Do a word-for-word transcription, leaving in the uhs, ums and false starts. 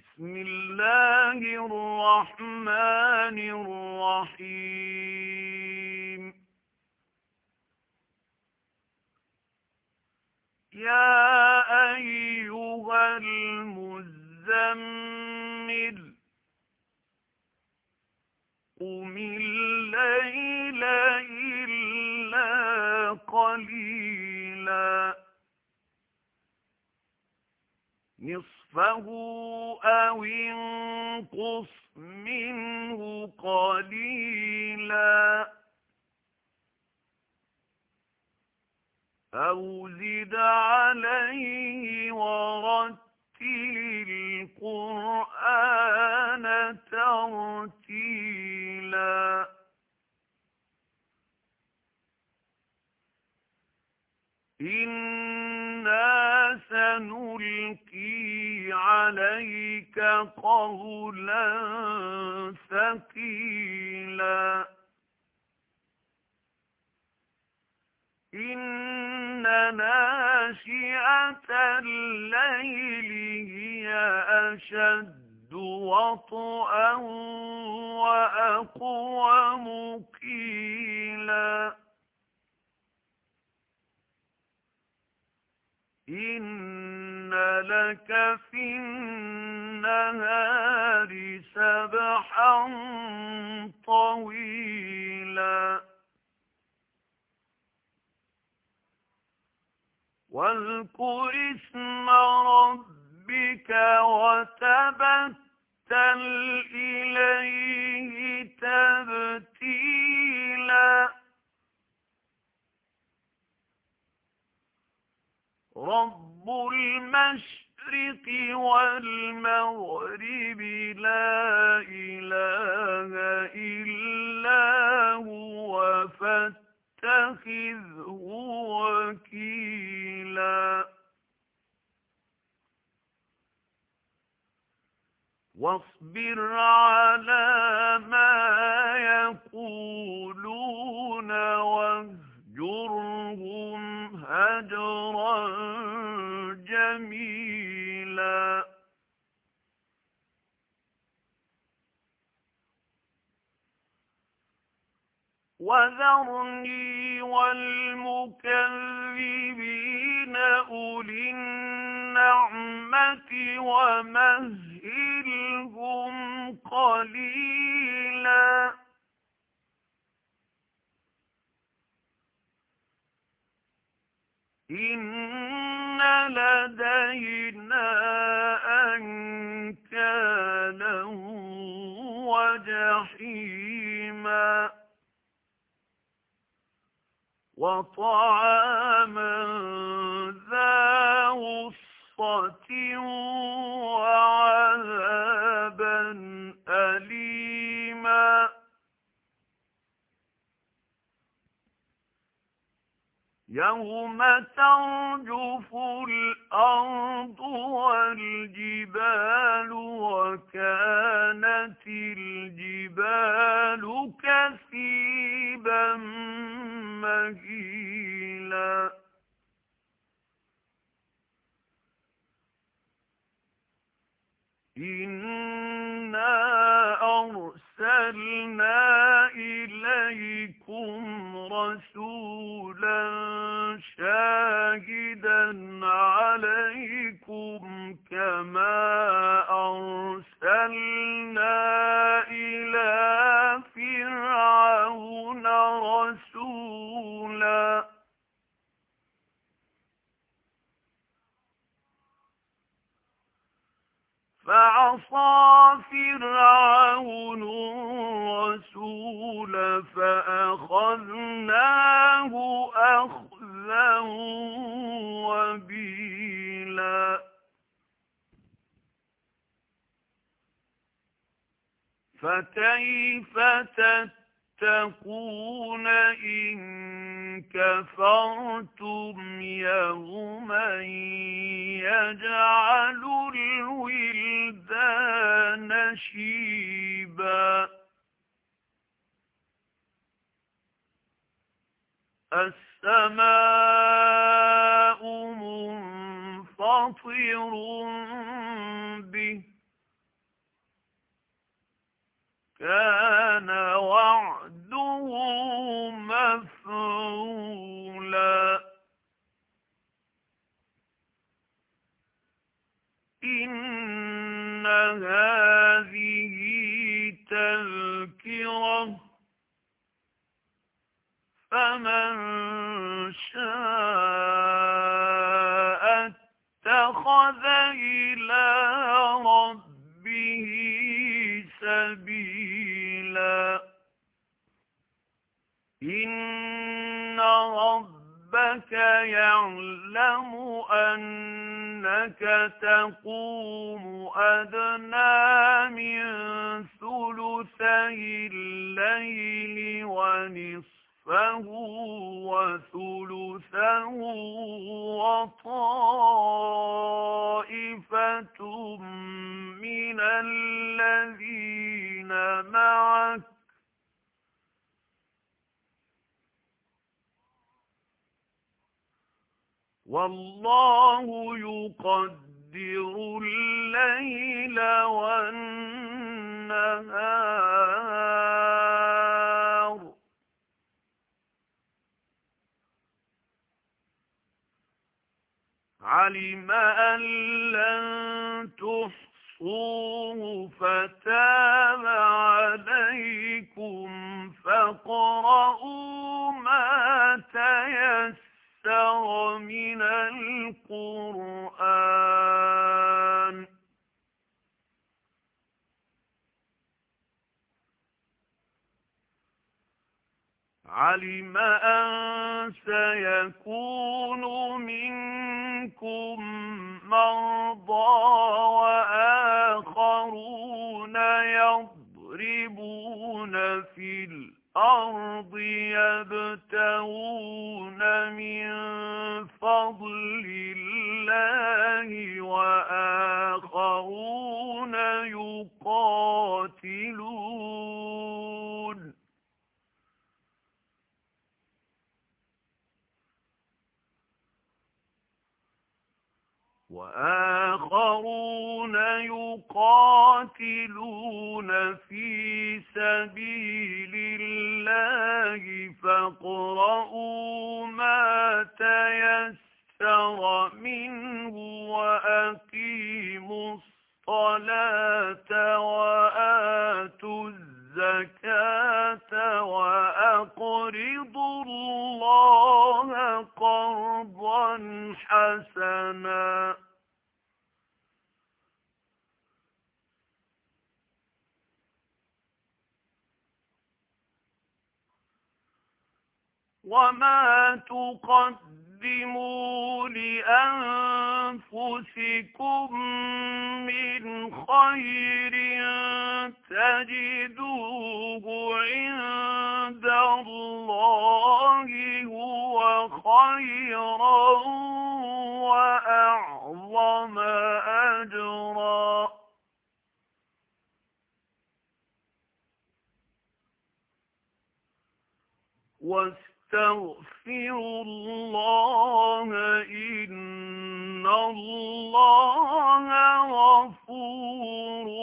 بسم الله الرحمن الرحيم. يا أيها المزمل قم الليل إلا قليلا نصفه أو انقص منه قليلا أو زد عليه ورتل القرآن ترتيلا إنا سنلقي عليك قولا ثقيلا إن ناشئة الليل هي أشد وطئا وأقوم قيلا إن لك في النهار سبحا طويلا واذكر اسم ربك وتبتل إليه تبتيلا رب المشرق والمغرب لا إله إلا هو فاتخذه وكيلا واصبر على ما يقولون واهجرهم هجرا جميلا وذرني والمكذبين أولي النعمة ومهلهم قليلا إن لدينا أنكالا وجحيما وطعاما ذا غصة وعذابا أليما يوم ترجف الأرض والجبال وكانت الجبال كثيبا مهيلا إنا أرسلنا إليكم رسولا شاهدا عليكم كما أرسلنا إلى فرعون رسولا فعصى فرعون الرسول فأخذناه أخذا وبيلا فكيف تتقون إن كفرتم يوما يجعل الولدان شيبا السماء منفطر به كان وعده مفعولا إن هذه تذكرة فمن شاء اتخذ إلى ربه سبيلا إن ربك يعلم أنك تقوم أدنى من ثلثي الليل ونصفه وثلثه وطائفة من الذين معك والله يقدر الليل والنهار علم أن لن تحصوه فتاب عليكم فاقرؤوا ما تيسر من القرآن علم أن سيكون منكم مرضى وآخرون يضربون في الأرض يبتغون من فضل الله وآخرون يقاتلون وآخرون يقاتلون في سبيل الله فاقرؤوا ما تيسر منه وأقيموا الصلاة وآتوا الزكاة وأقرضوا الله قرضا حسنا وما تقدموا لأنفسكم من خير تجدوه عند الله هو خيرا وأعظم أجرا واستغفروا الله إن الله غفور